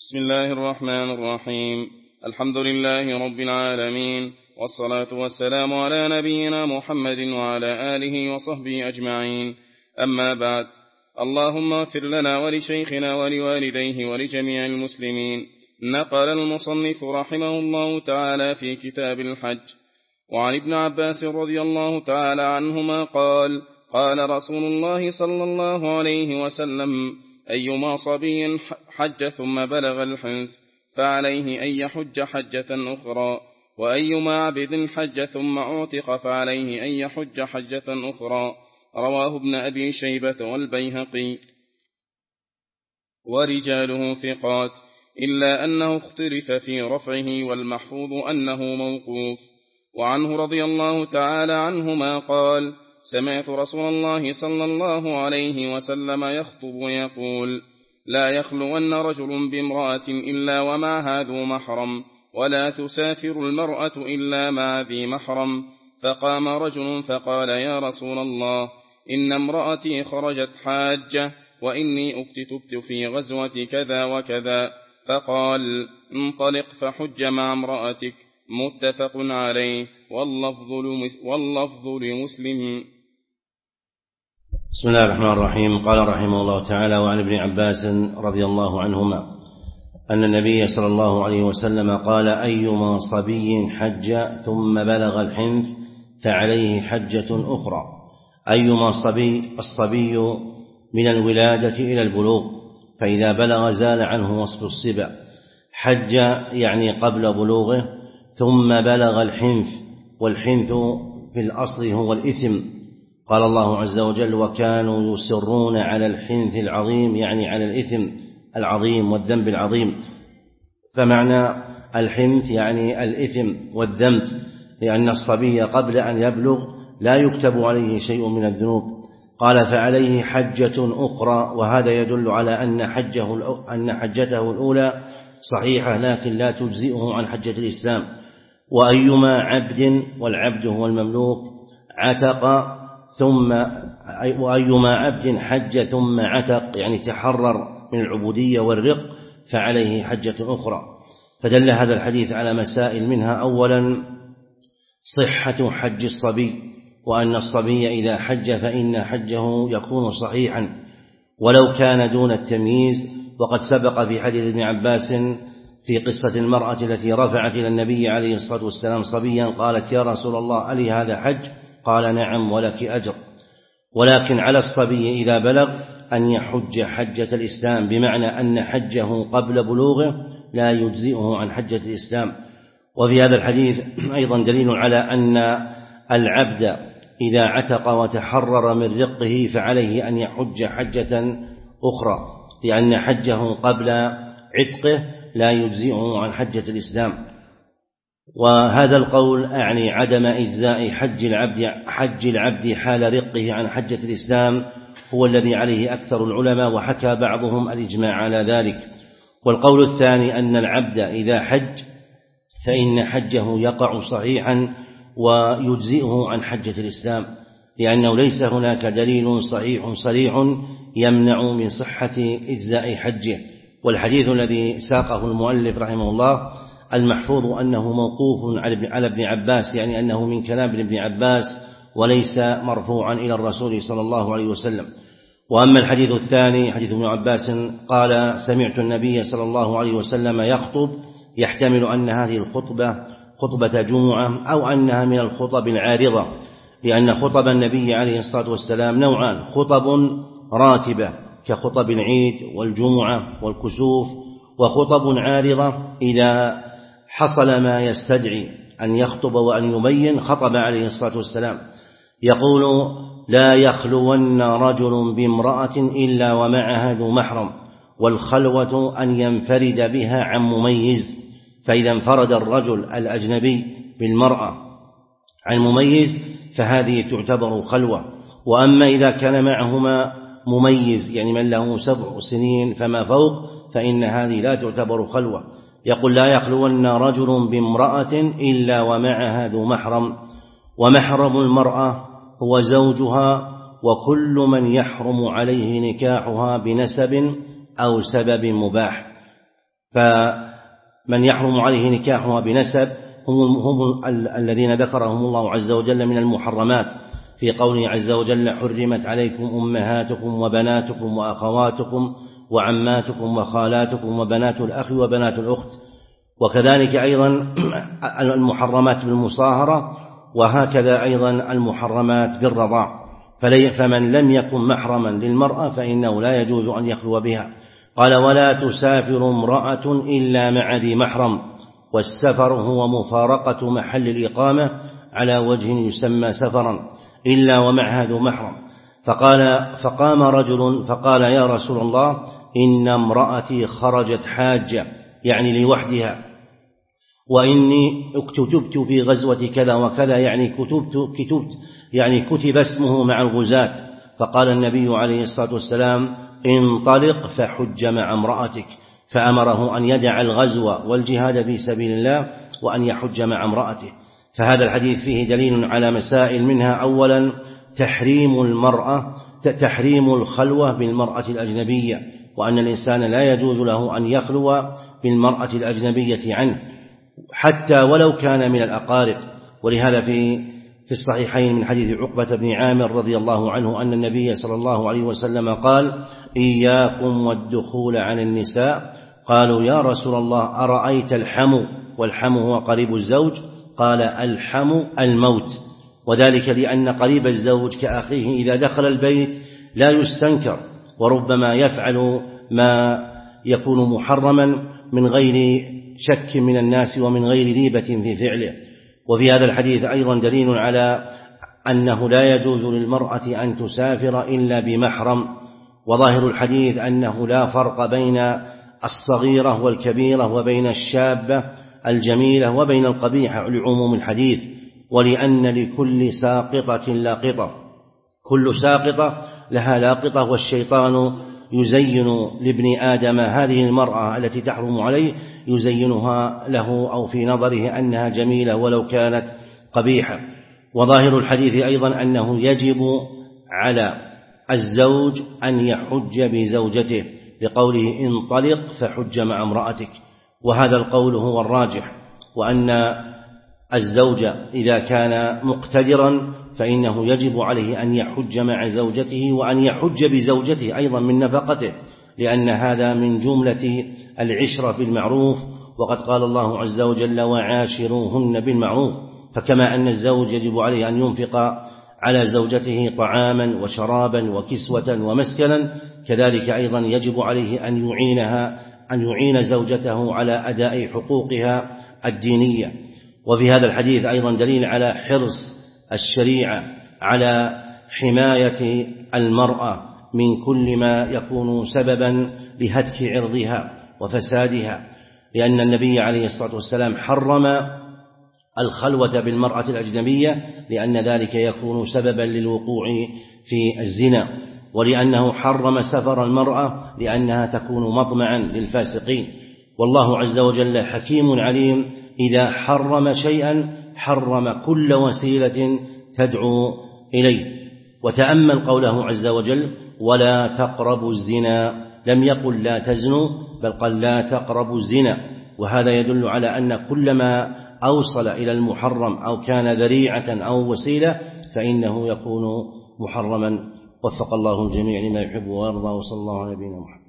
بسم الله الرحمن الرحيم. الحمد لله رب العالمين، والصلاة والسلام على نبينا محمد وعلى آله وصحبه أجمعين. أما بعد، اللهم اغفر لنا ولشيخنا ولوالديه ولجميع المسلمين. نقل المصنف رحمه الله تعالى في كتاب الحج وعن ابن عباس رضي الله تعالى عنهما قال: قال رسول الله صلى الله عليه وسلم: أيما صبي حج ثم بلغ الحنث فعليه أن يحج حجة أخرى، وأيما عبد حج ثم أعتق فعليه أن يحج حجة أخرى. رواه ابن أبي شيبة والبيهقي ورجاله ثقات، إلا أنه اختلف في رفعه، والمحفوظ أنه موقوف. وعنه رضي الله تعالى عنهما قال: سمعت رسول الله صلى الله عليه وسلم يخطب ويقول: لا يخلون رجل بامرأة إلا ومعها ذو محرم، ولا تسافر المرأة إلا مع ذي محرم. فقام رجل فقال: يا رسول الله، إن امرأتي خرجت حاجة، وإني اكتتبت في غزوة كذا وكذا. فقال: انطلق فحج مع امرأتك. متفق عليه، واللفظ لمسلم. بسم الله الرحمن الرحيم. قال رحمه الله تعالى: وعن ابن عباس رضي الله عنهما أن النبي صلى الله عليه وسلم قال: أيما صبي حج ثم بلغ الحنث فعليه حجة أخرى. أيما الصبي من الولادة إلى البلوغ، فإذا بلغ زال عنه وصف الصبا. حج يعني قبل بلوغه، ثم بلغ الحنث، والحنث في الأصل هو الإثم. قال الله عز وجل: وكانوا يصرون على الحنث العظيم، يعني على الإثم العظيم والذنب العظيم. فمعنى الحنث يعني الإثم والذنب، لأن الصبي قبل أن يبلغ لا يكتب عليه شيء من الذنوب. قال: فعليه حجة أخرى، وهذا يدل على أن حجته الأولى صحيحة، لكن لا تجزئه عن حجة الإسلام. وأيما عبد، والعبد هو المملوك، وأيما عبد حج ثم عتق، يعني تحرر من العبودية والرق، فعليه حجة أخرى. فدل هذا الحديث على مسائل، منها أولا صحة حج الصبي، وأن الصبي إذا حج فإن حجه يكون صحيحا ولو كان دون التمييز. وقد سبق في حديث ابن عباس في قصة المرأة التي رفعت إلى النبي عليه الصلاة والسلام صبيا، قالت: يا رسول الله، ألي هذا حج؟ قال: نعم، ولك أجر. ولكن على الصبي إذا بلغ أن يحج حجة الإسلام، بمعنى أن حجه قبل بلوغه لا يجزئه عن حجة الإسلام. وفي هذا الحديث أيضا دليل على أن العبد إذا عتق وتحرر من رقه فعليه أن يحج حجة أخرى، لأن حجه قبل عتقه لا يجزئه عن حجة الإسلام. وهذا القول أعني عدم إجزاء حج العبد حال رقه عن حجة الإسلام، هو الذي عليه أكثر العلماء، وحكى بعضهم الإجماع على ذلك. والقول الثاني أن العبد إذا حج فإن حجه يقع صحيحا ويجزئه عن حجة الإسلام، لأنه ليس هناك دليل صحيح صريح يمنع من صحة إجزاء حجه. والحديث الذي ساقه المؤلف رحمه الله المحفوظ أنه موقوف على ابن عباس، يعني أنه من كلام ابن عباس وليس مرفوعا إلى الرسول صلى الله عليه وسلم. وأما الحديث الثاني حديث ابن عباس قال: سمعت النبي صلى الله عليه وسلم يخطب، يحتمل أن هذه الخطبة خطبة جمعة أو أنها من الخطب العارضة، لأن خطب النبي عليه الصلاة والسلام نوعان: خطب راتبة كخطب العيد والجمعة والكسوف، وخطب عارضة إذا حصل ما يستدعي أن يخطب وأن يبين خطب عليه الصلاة والسلام. يقول: لا يخلون رجل بامرأة إلا ومعها ذو محرم، والخلوة أن ينفرد بها عن مميز. فإذا انفرد الرجل الأجنبي بالمرأة عن مميز فهذه تعتبر خلوة. وأما إذا كان معهما مميز، يعني من له 7 سنين فما فوق، فإن هذه لا تعتبر خلوة. يقول: لا يخلون رجل بامرأة إلا ومعها ذو محرم. ومحرم المرأة هو زوجها وكل من يحرم عليه نكاحها بنسب أو سبب مباح. فمن يحرم عليه نكاحها بنسب هم الذين ذكرهم الله عز وجل من المحرمات في قوله عز وجل: حرمت عليكم أمهاتكم وبناتكم وأخواتكم وعماتكم وخالاتكم وبنات الأخ وبنات الأخت. وكذلك أيضا المحرمات بالمصاهرة، وهكذا أيضا المحرمات بالرضاع. فمن لم يكن محرما للمرأة فإنه لا يجوز أن يخلو بها. قال: ولا تسافر امرأة إلا مع ذي محرم، والسفر هو مفارقة محل الإقامة على وجه يسمى سفرا إلا ومعها ذو محرم. فقام رجل فقال: يا رسول الله، إن امرأتي خرجت حاجة، يعني لوحدها، وإني اكتتبت في غزوة كذا وكذا، يعني كتب اسمه مع الغزاة. فقال النبي عليه الصلاة والسلام: انطلق فحج مع امرأتك، فأمره أن يدع الغزو والجهاد في سبيل الله وأن يحج مع امرأته. فهذا الحديث فيه دليل على مسائل، منها أولا تحريم الخلوة بالمرأة الأجنبية، وأن الإنسان لا يجوز له أن يخلو بالمرأة الأجنبية عنه حتى ولو كان من الأقارب. ولهذا في الصحيحين من حديث عقبة بن عامر رضي الله عنه أن النبي صلى الله عليه وسلم قال: إياكم والدخول على النساء. قالوا: يا رسول الله، أرأيت الحمو؟ والحمو هو قريب الزوج. قال: الحمو الموت، وذلك لأن قريب الزوج كأخيه إذا دخل البيت لا يستنكر، وربما يفعل ما يكون محرما من غير شك من الناس ومن غير ريبة في فعله. وفي هذا الحديث أيضا دليل على أنه لا يجوز للمرأة أن تسافر إلا بمحرم. وظاهر الحديث أنه لا فرق بين الصغيرة والكبيرة وبين الشابة الجميلة وبين القبيحة لعموم الحديث، ولأن لكل ساقطة لاقطة، كل ساقطة لها لاقطة، والشيطان يزين لابن آدم هذه المرأة التي تحرم عليه، يزينها له أو في نظره أنها جميلة ولو كانت قبيحة. وظاهر الحديث أيضا أنه يجب على الزوج أن يحج بزوجته، لقوله: انطلق فحج مع امرأتك. وهذا القول هو الراجح، وأن الزوج إذا كان مقتدرا فإنه يجب عليه أن يحج مع زوجته، وأن يحج بزوجته أيضا من نفقته، لأن هذا من جملة العشرة بالمعروف. وقد قال الله عز وجل: وعاشروهن بالمعروف. فكما أن الزوج يجب عليه أن ينفق على زوجته طعاما وشرابا وكسوة ومسكنا، كذلك أيضا يجب عليه أن يعين زوجته على أداء حقوقها الدينية. وفي هذا الحديث أيضا دليل على حرص الشريعة على حماية المرأة من كل ما يكون سببا لهتك عرضها وفسادها، لأن النبي عليه الصلاة والسلام حرم الخلوة بالمرأة الأجنبية، لأن ذلك يكون سببا للوقوع في الزنا، ولأنه حرم سفر المرأة لأنها تكون مطمعا للفاسقين. والله عز وجل حكيم عليم، إذا حرم شيئا حرم كل وسيلة تدعو إليه. وتأمل قوله عز وجل: ولا تقربوا الزنا، لم يقل لا تزنوا، بل قال لا تقربوا الزنا. وهذا يدل على أن كل ما أوصل إلى المحرم أو كان ذريعة أو وسيلة فإنه يكون محرما. وفق الله الجميع لما يحب ويرضى، وصلى الله على نبينا محمد.